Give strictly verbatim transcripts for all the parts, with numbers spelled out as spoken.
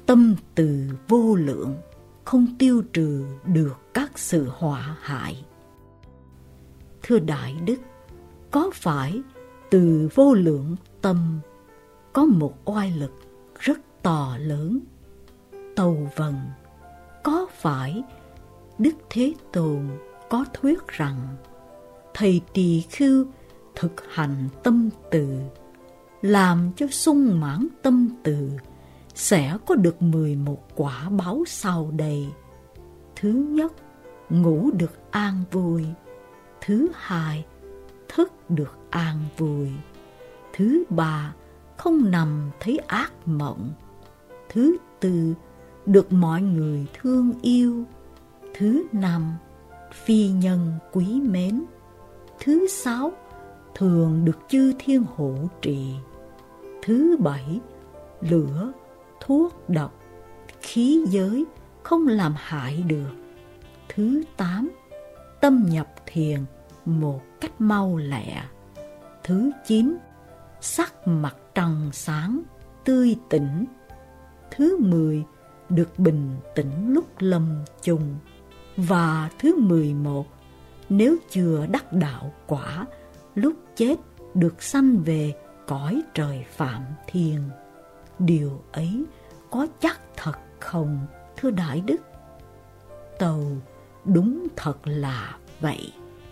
Tâm từ vô lượng, không tiêu trừ được các sự họa hại. Thưa Đại Đức, có phải từ vô lượng tâm có một oai lực rất to lớn? Tâu vâng, có phải Đức Thế Tôn có thuyết rằng thầy tỳ khưu thực hành tâm từ, làm cho sung mãn tâm từ, sẽ có được mười một quả báo sau đây. Thứ nhất, ngủ được an vui. Thứ hai, thức được an vui. Thứ ba, không nằm thấy ác mộng. Thứ tư, được mọi người thương yêu. Thứ năm, phi nhân quý mến. Thứ sáu, thường được chư thiên hộ trì. Thứ bảy, lửa, thuốc độc, khí giới không làm hại được. Thứ tám, tâm nhập thiền một cách mau lẹ. Thứ chín, sắc mặt trong sáng, tươi tỉnh. Thứ mười, được bình tĩnh lúc lâm chung. Và thứ mười một, nếu chưa đắc đạo quả, lúc chết được sanh về cõi trời Phạm Thiên. Điều ấy có chắc thật không, thưa Đại Đức? Tâu, đúng thật là vậy.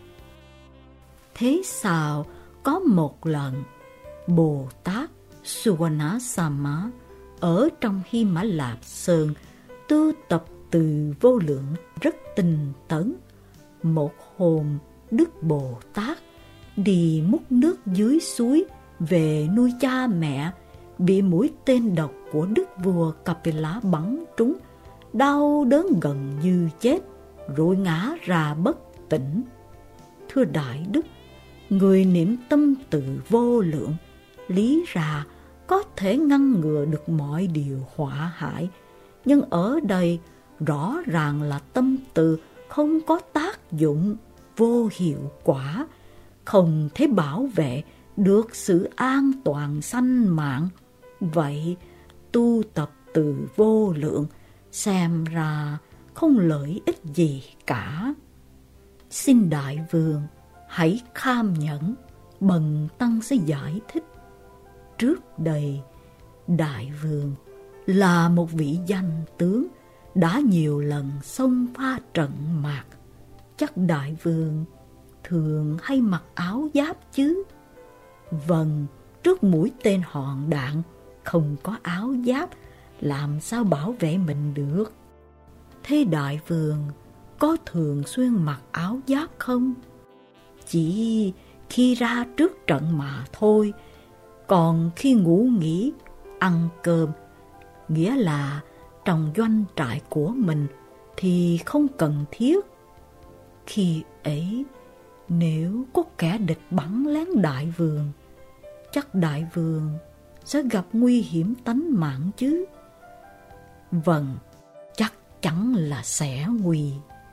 Thế sao có một lần Bồ Tát Suvanasama ở trong Hy Mã Lạp Sơn tu tập từ vô lượng rất tinh tấn. Một hôm, Đức Bồ Tát đi múc nước dưới suối về nuôi cha mẹ, bị mũi tên độc của Đức vua Kapila bắn trúng, đau đớn gần như chết, rồi ngã ra bất tỉnh. Thưa Đại Đức, người niệm tâm từ vô lượng, lý ra có thể ngăn ngừa được mọi điều họa hại, nhưng ở đây rõ ràng là tâm từ không có tác dụng, vô hiệu quả, không thể bảo vệ được sự an toàn sanh mạng. Vậy tu tập từ vô lượng xem ra không lợi ích gì cả. Xin Đại Vương hãy kham nhẫn, bần tăng sẽ giải thích. Trước đây, Đại Vương là một vị danh tướng đã nhiều lần xông pha trận mạc. Chắc Đại Vương thường hay mặc áo giáp chứ? Vâng, trước mũi tên hòn đạn không có áo giáp, làm sao bảo vệ mình được? Thế Đại Vương có thường xuyên mặc áo giáp không? Chỉ khi ra trước trận mà thôi. Còn khi ngủ nghỉ, ăn cơm, nghĩa là trong doanh trại của mình, thì không cần thiết. Khi ấy, nếu có kẻ địch bắn lén Đại Vương, chắc Đại Vương sẽ gặp nguy hiểm tánh mạng chứ? Vâng, chắc chắn là sẽ nguy.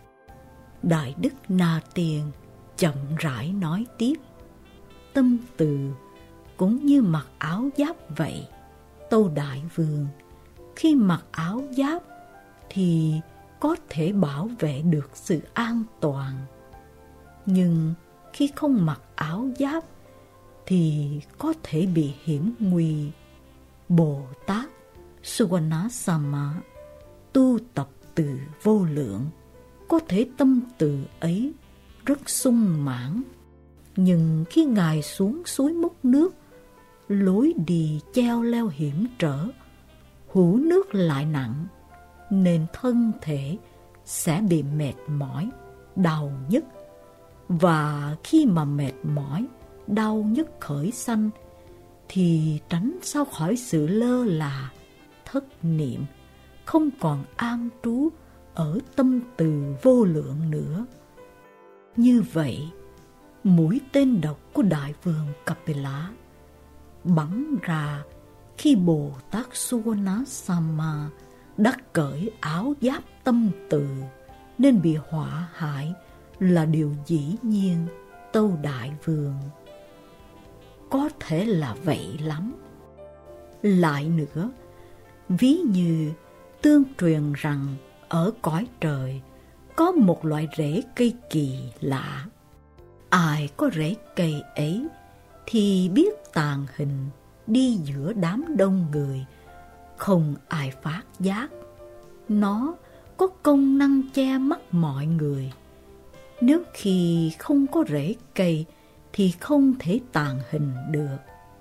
Đại Đức Na Tiên chậm rãi nói tiếp. Tâm từ cũng như mặc áo giáp vậy. Tâu Đại Vương, khi mặc áo giáp thì có thể bảo vệ được sự an toàn. Nhưng khi không mặc áo giáp thì có thể bị hiểm nguy. Bồ Tát Suvanasama tu tập từ vô lượng, có thể tâm từ ấy rất sung mãn. Nhưng khi Ngài xuống suối múc nước, lối đi cheo leo hiểm trở, hũ nước lại nặng, nên thân thể sẽ bị mệt mỏi, đau nhức. Và khi mà mệt mỏi, đau nhức khởi sanh, thì tránh sao khỏi sự lơ là, thất niệm, không còn an trú ở tâm từ vô lượng nữa. Như vậy, mũi tên độc của Đại Vương Kapila bắn ra khi Bồ Tát Suvanasama đã cởi áo giáp tâm từ, nên bị họa hại là điều dĩ nhiên, tâu Đại Vương. Có thể là vậy lắm. Lại nữa, ví như tương truyền rằng ở cõi trời có một loại rễ cây kỳ lạ. Ai có rễ cây ấy thì biết tàng hình đi giữa đám đông người, không ai phát giác. Nó có công năng che mắt mọi người. Nếu khi không có rễ cây thì không thể tàng hình được.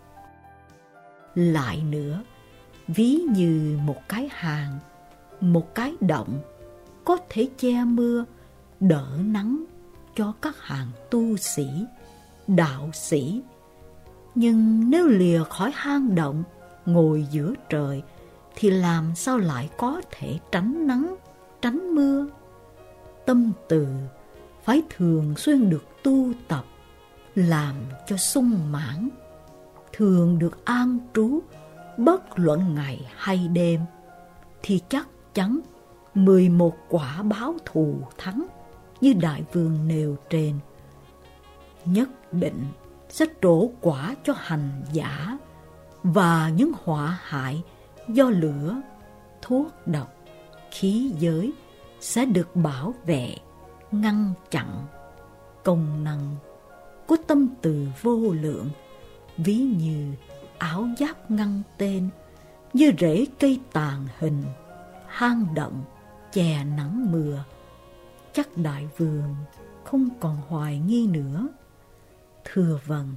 Lại nữa, ví như một cái hang, một cái động có thể che mưa, đỡ nắng cho các hàng tu sĩ, đạo sĩ. Nhưng nếu lìa khỏi hang động, ngồi giữa trời, thì làm sao lại có thể tránh nắng, tránh mưa? Tâm từ phải thường xuyên được tu tập, làm cho sung mãn, thường được an trú, bất luận ngày hay đêm, thì chắc chắn mười một quả báo thù thắng như Đại Vương nêu trên, nhất định sẽ trổ quả cho hành giả, và những họa hại do lửa, thuốc độc, khí giới sẽ được bảo vệ, ngăn chặn. Công năng của tâm từ vô lượng, ví như áo giáp ngăn tên, như rễ cây tàng hình, hang động che nắng mưa. Chắc Đại Vương không còn hoài nghi nữa. Thưa vâng.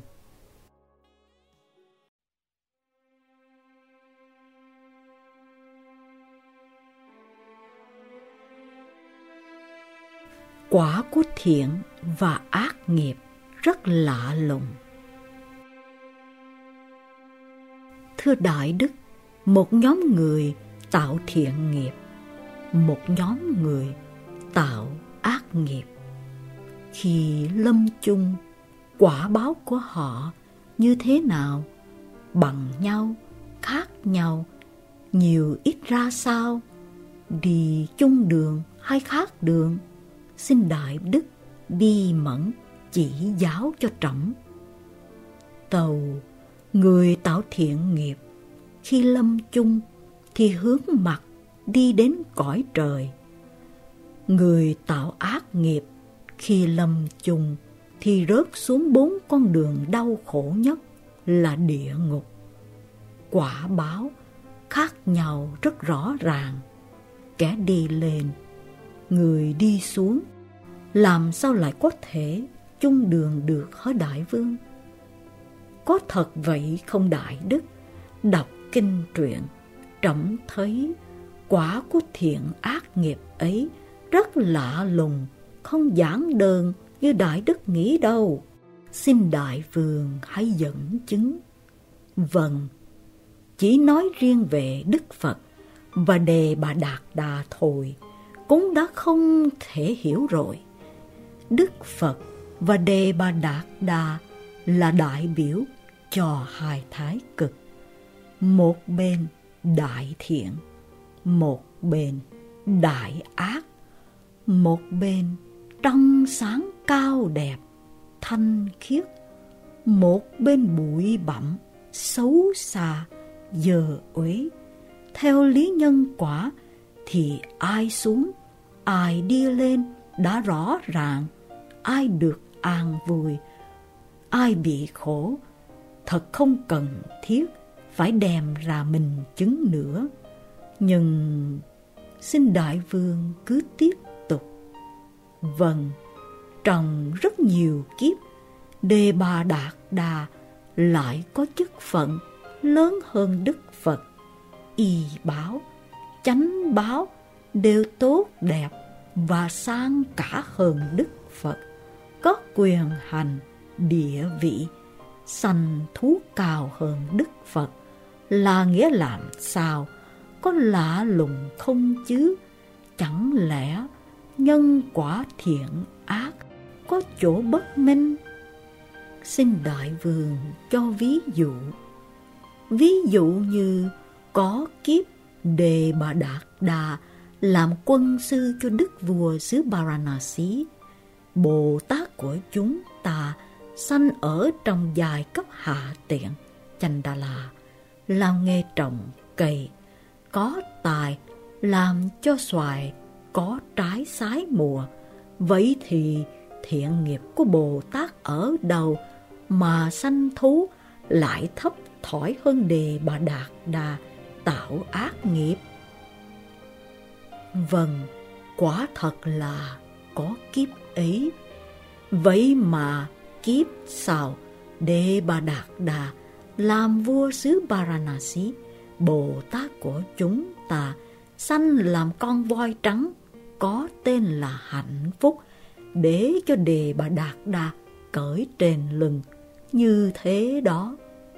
Quả của thiện và ác nghiệp rất lạ lùng. Thưa Đại Đức, một nhóm người tạo thiện nghiệp, một nhóm người tạo ác nghiệp. Khi lâm chung, quả báo của họ như thế nào? Bằng nhau, khác nhau, nhiều ít ra sao? Đi chung đường hay khác đường? Xin Đại Đức bi mẫn chỉ giáo cho trẫm. Tâu, người tạo thiện nghiệp khi lâm chung thì hướng mặt đi đến cõi trời. Người tạo ác nghiệp khi lâm chung thì rớt xuống bốn con đường đau khổ nhất là địa ngục. Quả báo khác nhau rất rõ ràng. Kẻ đi lên, người đi xuống, làm sao lại có thể chung đường được hả Đại Vương? Có thật vậy không Đại Đức? Đọc kinh truyện, trẫm thấy quả của thiện ác nghiệp ấy rất lạ lùng, không giản đơn như Đại Đức nghĩ đâu. Xin Đại Vương hãy dẫn chứng. Vâng, chỉ nói riêng về Đức Phật và Đề Bà Đạt Đà thôi cũng đã không thể hiểu rồi. Đức Phật và Đề Bà Đạt Đà là đại biểu cho hai thái cực. Một bên đại thiện, một bên đại ác. Một bên trong sáng cao đẹp, thanh khiết, một bên bụi bặm, xấu xa, dơ uế. Theo lý nhân quả thì ai xuống, ai đi lên đã rõ ràng. Ai được an vui, ai bị khổ, thật không cần thiết phải đem ra mình chứng nữa. Nhưng xin Đại Vương cứ tiếp tục. Vâng, trong rất nhiều kiếp, Đề Bà Đạt Đà lại có chức phận lớn hơn Đức Phật. Y báo, chánh báo đều tốt đẹp và sang cả hơn Đức Phật. Có quyền hành, địa vị, sanh thú cao hơn Đức Phật. Là nghĩa làm sao? Có lạ lùng không chứ? Chẳng lẽ nhân quả thiện ác có chỗ bất minh? Xin Đại Vương cho ví dụ. Ví dụ như có kiếp Đề Bà Đạt Đà làm quân sư cho đức vua xứ Varanasi. Bồ Tát của chúng ta sanh ở trong giai cấp hạ tiện Chandala, làm nghề trồng cây, có tài làm cho xoài có trái sái mùa. Vậy thì thiện nghiệp của Bồ Tát ở đâu mà sanh thú lại thấp thỏi hơn Đề Bà Đạt Đà tạo ác nghiệp? Vâng, quả thật là có kiếp ấy. Vậy mà kiếp sau Đề Bà Đạt Đà làm vua xứ Varanasi, Bồ Tát của chúng ta sanh làm con voi trắng có tên là Hạnh Phúc, để cho Đề Bà Đạt Đà cởi trên lưng như thế đó.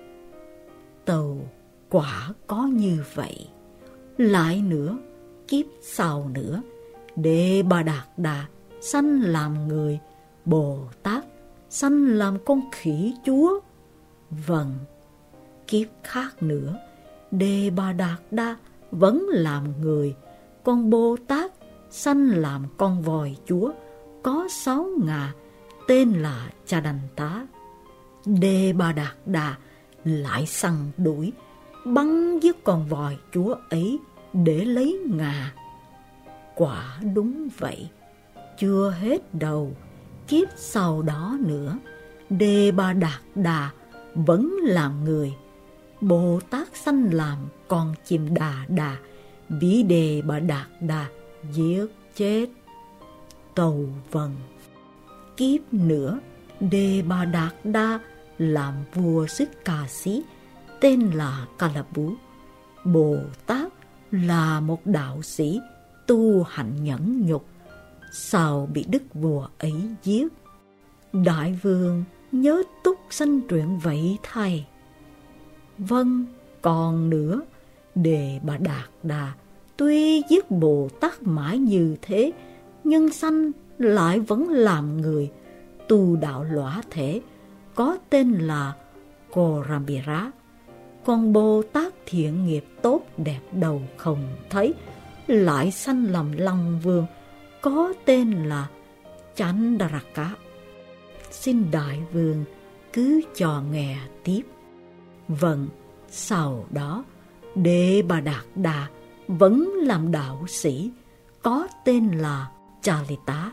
Tâu, quả có như vậy. Lại nữa, kiếp sau nữa, Đề Bà Đạt Đà sanh làm người, Bồ Tát sanh làm con khỉ chúa. Vâng, kiếp khác nữa, Đề Bà Đạt Đa vẫn làm người, còn Bồ Tát sanh làm con voi chúa có sáu ngà, tên là Chadanta. Đề Bà Đạt Đà lại săn đuổi, bắn giết con voi chúa ấy để lấy ngà. Quả đúng vậy. Chưa hết đâu, kiếp sau đó nữa, Đề Bà Đạt Đà vẫn làm người, Bồ Tát sanh làm con chim đà đà, bị Đề Bà Đạt Đà giết chết. Tâu vâng. Kiếp nữa, Đề Bà Đạt Đa làm vua xứ Cà Xí, tên là Kalabhu. Bồ Tát là một đạo sĩ tu hạnh nhẫn nhục, sau bị đức vua ấy giết. Đại vương nhớ túc sanh truyện vậy thầy. Vâng, còn nữa, Đề Bà Đạt Đà tuy giết Bồ Tát mãi như thế, nhưng sanh lại vẫn làm người, tu đạo lõa thể, có tên là Korambira. Còn Bồ Tát thiện nghiệp tốt đẹp đầu không thấy, lại sanh làm Long Vương, có tên là Chandaraka. Xin đại vương cứ cho nghe tiếp. Vâng, sau đó, Đề Bà Đạt Đà vẫn làm đạo sĩ, có tên là Chalita.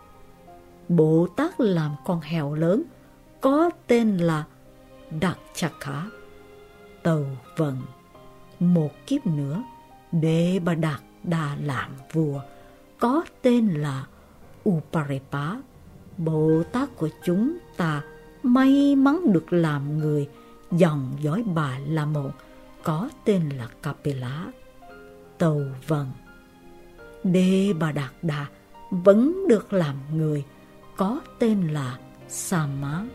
Bồ Tát làm con heo lớn, có tên là Dakshaka. Tâu vâng. Một kiếp nữa, Đề Bà Đạt Đà làm vua, có tên là Uparepa. Bồ Tát của chúng ta may mắn được làm người, dòng dõi Bà La Môn, có tên là Kapila. Tâu vâng. Đề Bà Đạt Đà vẫn được làm người, có tên là Sama.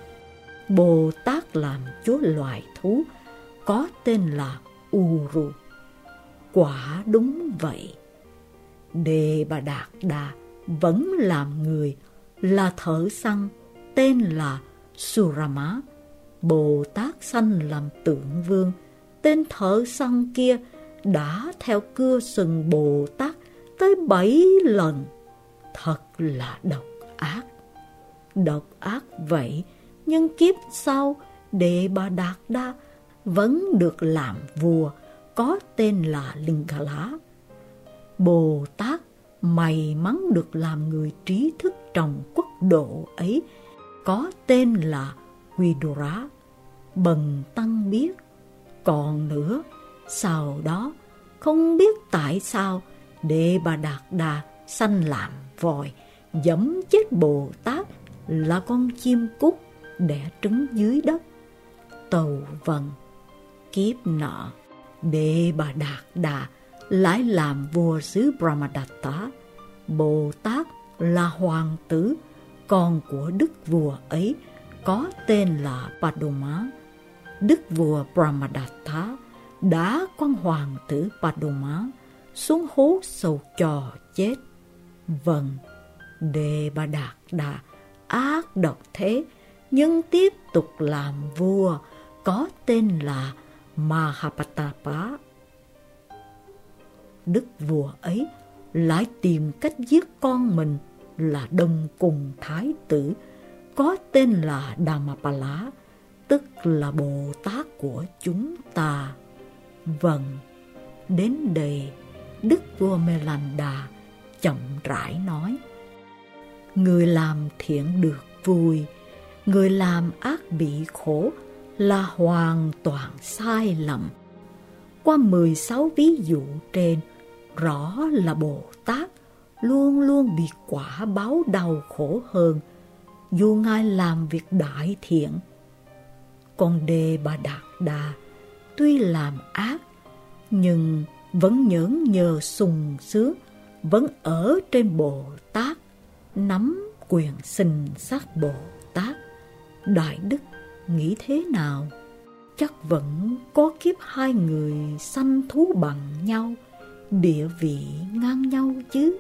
Bồ Tát làm chúa loài thú, có tên là Uru. Quả đúng vậy. Đề Bà Đạt Đà vẫn làm người, là thợ săn, tên là Surama. Bồ Tát sanh làm tượng vương, tên thợ săn kia đã theo cưa sừng Bồ Tát tới bảy lần. Thật là độc ác. Độc ác vậy, nhưng kiếp sau Đề Bà Đạt Đa vẫn được làm vua, có tên là Lingala. Bồ Tát may mắn được làm người trí thức trong quốc độ ấy, có tên là Vidura. Bần tăng biết. Còn nữa, sau đó không biết tại sao Đề Bà Đạt Đà sanh làm voi, giẫm chết Bồ Tát là con chim cút đẻ trứng dưới đất. Tâu vâng. Kiếp nọ, Đề Bà Đạt Đà lại làm vua xứ Brahmadatta. Bồ Tát là hoàng tử, con của đức vua ấy, có tên là Paduma. Đức vua Brahmadatta đã con hoàng tử Paduma xuống hố sâu cho chết. Vâng, Đề Bà Đạt Đà ác độc thế, nhưng tiếp tục làm vua, có tên là Mahapatapa. Đức vua ấy lại tìm cách giết con mình là Đông Cung Thái tử, có tên là Dhammapala, tức là Bồ Tát của chúng ta. Vâng, đến đây Đức vua Melanda chậm rãi nói: người làm thiện được vui, người làm ác bị khổ là hoàn toàn sai lầm. Qua mười sáu ví dụ trên, rõ là Bồ Tát luôn luôn bị quả báo đau khổ hơn, dù Ngài làm việc đại thiện. Còn Đề Bà Đạt Đà tuy làm ác, nhưng vẫn nhởn nhơ sung sướng, vẫn ở trên Bồ Tát, nắm quyền sinh sát Bồ Tát. Đại Đức nghĩ thế nào? Chắc vẫn có kiếp hai người sanh thú bằng nhau, địa vị ngang nhau chứ.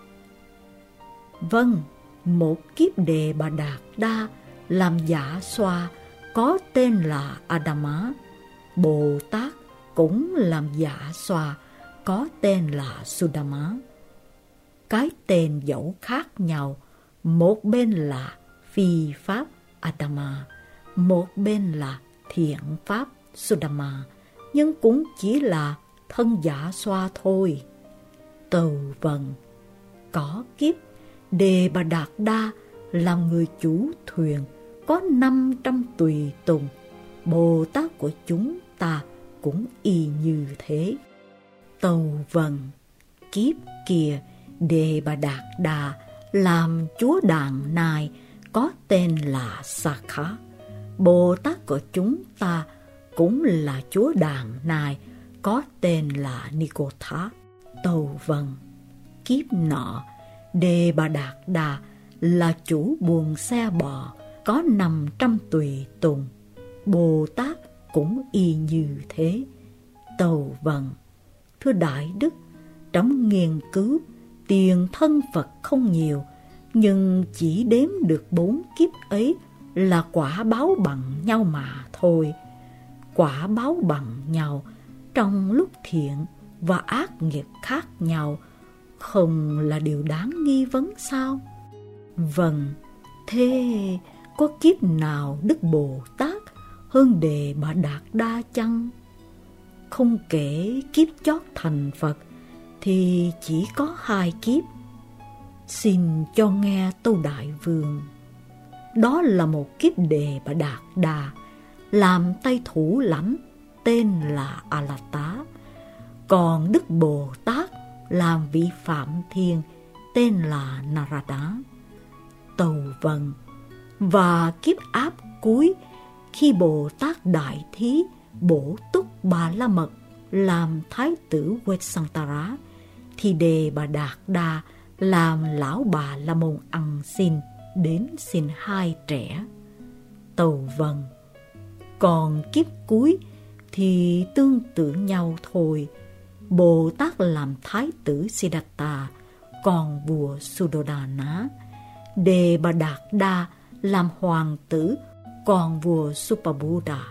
Vâng, một kiếp Đề Bà Đạt Đa làm Dạ Xoa có tên là Adama. Bồ Tát cũng làm Dạ Xoa có tên là Sudama. Cái tên dẫu khác nhau, một bên là phi pháp Adama, một bên là thiện pháp Sudama, nhưng cũng chỉ là thân Dạ Xoa thôi. Tâu vâng, có kiếp Đề Bà Đạt Đa làm người chủ thuyền, có năm trăm tùy tùng. Bồ Tát của chúng ta cũng y như thế. Tâu vâng, kiếp kia Đề Bà Đạt Đà làm chúa Đàn Nai, có tên là Sakha. Bồ Tát của chúng ta cũng là chúa Đàn Nai, có tên là Nikotha. Tâu vâng, kiếp nọ Đề Bà Đạt Đà là chủ buồng xe bò, có năm trăm tùy tùng. Bồ Tát cũng y như thế. Tâu vâng, thưa Đại Đức, trẫm nghiên cứu tiền thân Phật không nhiều, nhưng chỉ đếm được bốn kiếp ấy là quả báo bằng nhau mà thôi. Quả báo bằng nhau trong lúc thiện và ác nghiệp khác nhau, không là điều đáng nghi vấn sao? Vâng, thế có kiếp nào Đức Bồ Tát hơn Đề Bà Đạt Đa chăng? Không kể kiếp chót thành Phật thì chỉ có hai kiếp. Xin cho nghe Tâu Đại Vương. Đó là một kiếp Đề Bà Đạt Đà làm tay thủ lãnh, tên là A-la-tá. Còn Đức Bồ Tát làm vị Phạm Thiên, tên là Narada. Tâu vâng, và kiếp áp cuối, khi Bồ Tát Đại Thí bổ túc Bà La Mật làm Thái tử Vessantara, thì Đề Bà Đạt Đa làm lão bà La Môn ăn xin đến xin hai trẻ. Tâu vâng, còn kiếp cuối thì tương tự nhau thôi. Bồ Tát làm Thái tử Siddhartha, còn vua Suddhodana. Đề Bà Đạt Đa làm hoàng tử, còn vua Supabuddha.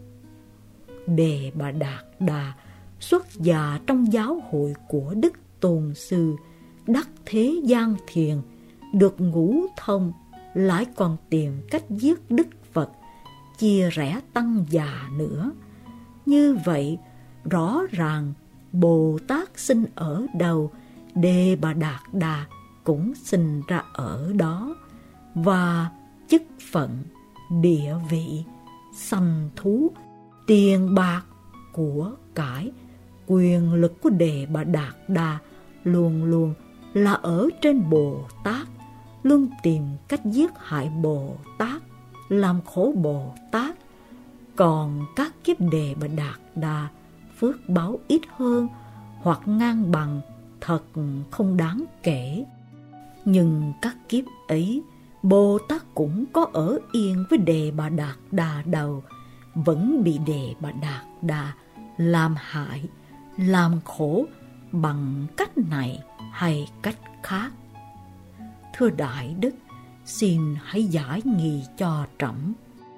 Đề Bà Đạt Đa xuất gia trong giáo hội của Đức Tôn Sư, đắc thế gian thiền, được ngũ thông, lại còn tìm cách giết Đức Phật, chia rẽ tăng già nữa. Như vậy, rõ ràng Bồ Tát sinh ở đâu, Đề Bà Đạt Đà cũng sinh ra ở đó. Và chức phận, địa vị, sanh thú, tiền bạc, của cải, quyền lực của Đề Bà Đạt Đà luôn luôn là ở trên Bồ Tát, luôn tìm cách giết hại Bồ Tát, làm khổ Bồ Tát. Còn các kiếp Đề Bà Đạt Đà phước báo ít hơn hoặc ngang bằng thật không đáng kể. Nhưng các kiếp ấy, Bồ Tát cũng có ở yên với Đề Bà Đạt Đà đâu, vẫn bị Đề Bà Đạt Đà làm hại, làm khổ bằng cách này hay cách khác. Thưa Đại Đức, xin hãy giải nghi cho trẫm.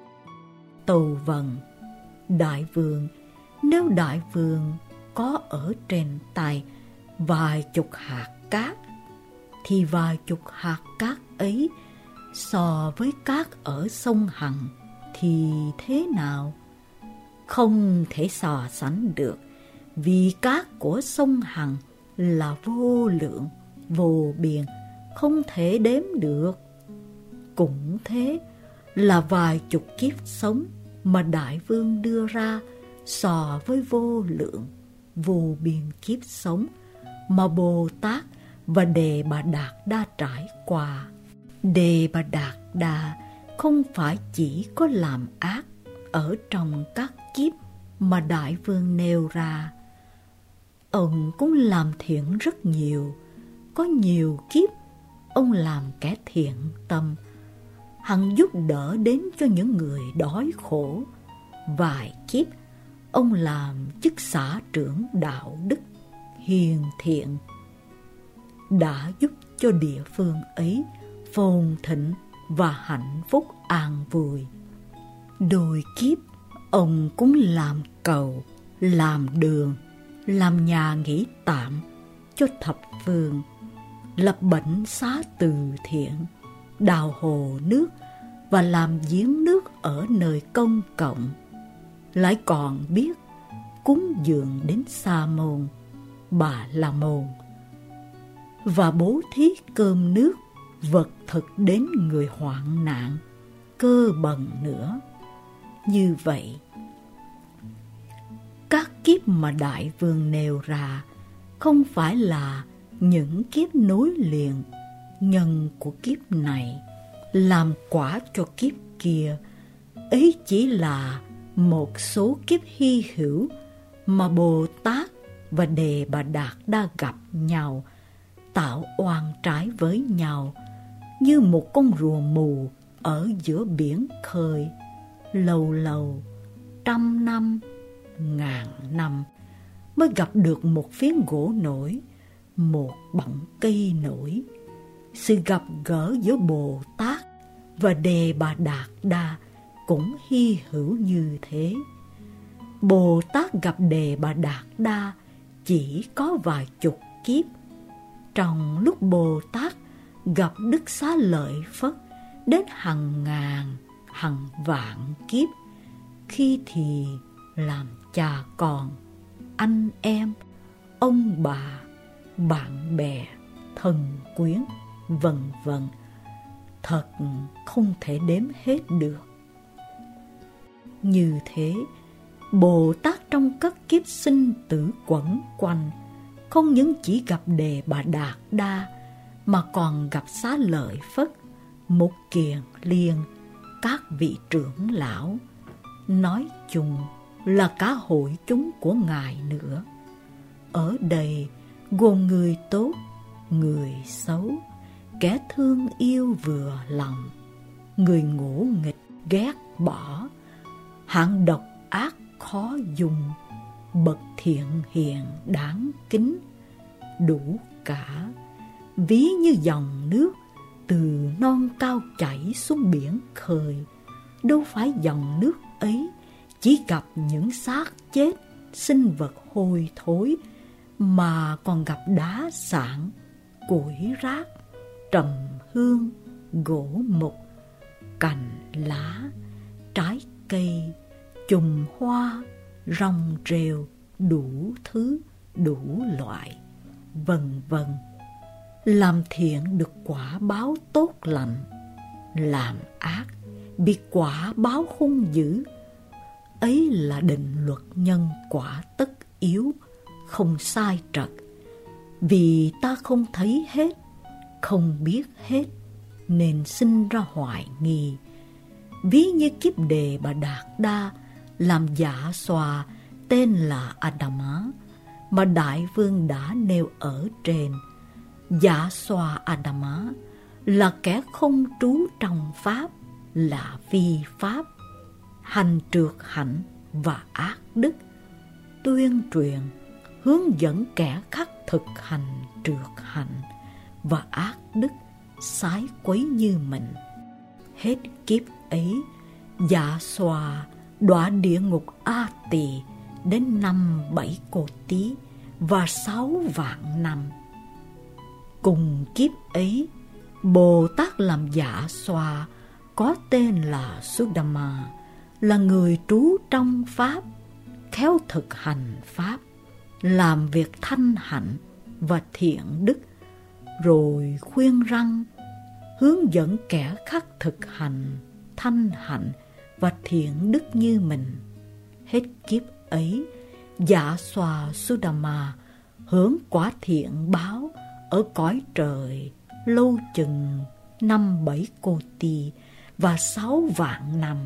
Tâu vâng, Đại Vương, nếu Đại Vương có ở trên tay vài chục hạt cát, thì vài chục hạt cát ấy so với cát ở sông Hằng thì thế nào? Không thể so sánh được, vì cát của sông Hằng là vô lượng, vô biên, không thể đếm được. Cũng thế, là vài chục kiếp sống mà Đại Vương đưa ra so với vô lượng, vô biên kiếp sống mà Bồ Tát và Đề Bà Đạt Đa trải qua. Đề Bà Đạt Đa không phải chỉ có làm ác ở trong các kiếp mà Đại Vương nêu ra. Ông cũng làm thiện rất nhiều. Có nhiều kiếp ông làm kẻ thiện tâm, hằng giúp đỡ đến cho những người đói khổ. Vài kiếp ông làm chức xã trưởng đạo đức hiền thiện, đã giúp cho địa phương ấy phồn thịnh và hạnh phúc an vui. Đôi kiếp ông cũng làm cầu, làm đường, làm nhà nghỉ tạm cho thập phương, lập bệnh xá từ thiện, đào hồ nước và làm giếng nước ở nơi công cộng. Lại còn biết cúng dường đến Sa môn, Bà la môn và bố thí cơm nước, vật thực đến người hoạn nạn, cơ bần nữa. Như vậy, các kiếp mà Đại Vương nêu ra không phải là những kiếp nối liền nhân của kiếp này làm quả cho kiếp kia, ấy chỉ là một số kiếp hy hữu mà Bồ Tát và Đề Bà Đạt Đa gặp nhau, tạo oan trái với nhau, như một con rùa mù ở giữa biển khơi, lâu lâu, trăm năm, ngàn năm mới gặp được một phiến gỗ nổi, một bọng cây nổi. Sự gặp gỡ giữa Bồ Tát và Đề Bà Đạt Đa cũng hy hữu như thế. Bồ Tát gặp Đề Bà Đạt Đa chỉ có vài chục kiếp. Trong lúc Bồ Tát gặp Đức Xá Lợi Phất đến hàng ngàn, hàng vạn kiếp, khi thì làm cha con, anh em, ông bà, bạn bè, thân quyến, vân vân, thật không thể đếm hết được. Như thế, Bồ Tát trong các kiếp sinh tử quẩn quanh, không những chỉ gặp Đề Bà Đạt Đa, mà còn gặp Xá Lợi Phất, Mục Kiền Liên, các vị trưởng lão, nói chung là cả hội chúng của Ngài nữa. Ở đây gồm người tốt, người xấu, kẻ thương yêu vừa lòng, người ngỗ nghịch ghét bỏ, hạng độc ác khó dùng, bậc thiện hiền đáng kính, đủ cả. Ví như dòng nước từ non cao chảy xuống biển khơi, đâu phải dòng nước ấy chỉ gặp những xác chết, sinh vật hôi thối, mà còn gặp đá sạn, củi rác, trầm hương, gỗ mục, cành lá, trái cây, chùm hoa, rong rêu, đủ thứ, đủ loại, vân vân. Làm thiện được quả báo tốt lành, làm ác bị quả báo hung dữ. Ấy là định luật nhân quả tất yếu, không sai trật. Vì ta không thấy hết, không biết hết, nên sinh ra hoài nghi. Ví như kiếp Đề Bà Đạt Đa làm dạ xoa tên là Adama, mà Đại Vương đã nêu ở trên. Dạ xoa Adama là kẻ không trú trong Pháp, là vi Pháp, hành trượt hạnh và ác đức, tuyên truyền, hướng dẫn kẻ khác thực hành trượt hạnh và ác đức, sái quấy như mình. Hết kiếp ấy, dạ xoa đọa địa ngục A Tỳ đến năm bảy cô tí và sáu vạn năm. Cùng kiếp ấy, Bồ Tát làm dạ xoa có tên là Sudama, là người trú trong Pháp, khéo thực hành Pháp, làm việc thanh hạnh, và thiện đức, rồi khuyên răn, hướng dẫn kẻ khác thực hành thanh hạnh và thiện đức như mình. Hết kiếp ấy, Dạ Xoa Sudama hưởng quả thiện báo ở cõi trời lâu chừng năm bảy cô ti và sáu vạn năm.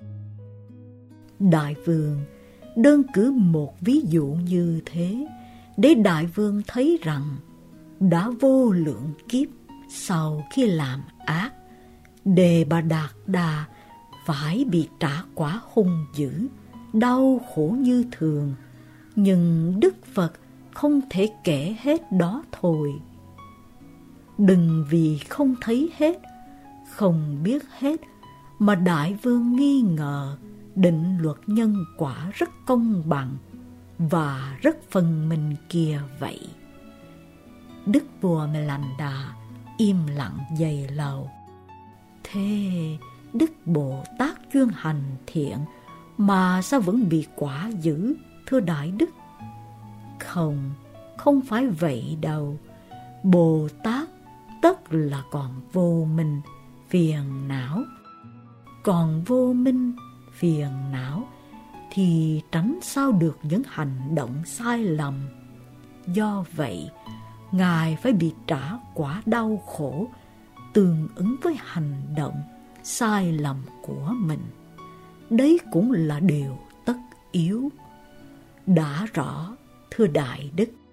Đại vương đơn cử một ví dụ như thế để đại vương thấy rằng đã vô lượng kiếp sau khi làm ác, Đề Bà Đạt Đà phải bị trả quả hung dữ, đau khổ như thường, nhưng Đức Phật không thể kể hết đó thôi. Đừng vì không thấy hết, không biết hết mà đại vương nghi ngờ định luật nhân quả rất công bằng và rất phân minh kia vậy. Đức vua Melanda im lặng dày lâu. Thế Đức Bồ Tát chuyên hành thiện mà sao vẫn bị quả dữ, thưa Đại Đức? Không, không phải vậy đâu. Bồ Tát tất là còn vô minh, phiền não. Còn vô minh, phiền não thì tránh sao được những hành động sai lầm. Do vậy, Ngài phải bị trả quả đau khổ tương ứng với hành động sai lầm của mình. Đấy cũng là điều tất yếu. Đã rõ, thưa Đại Đức.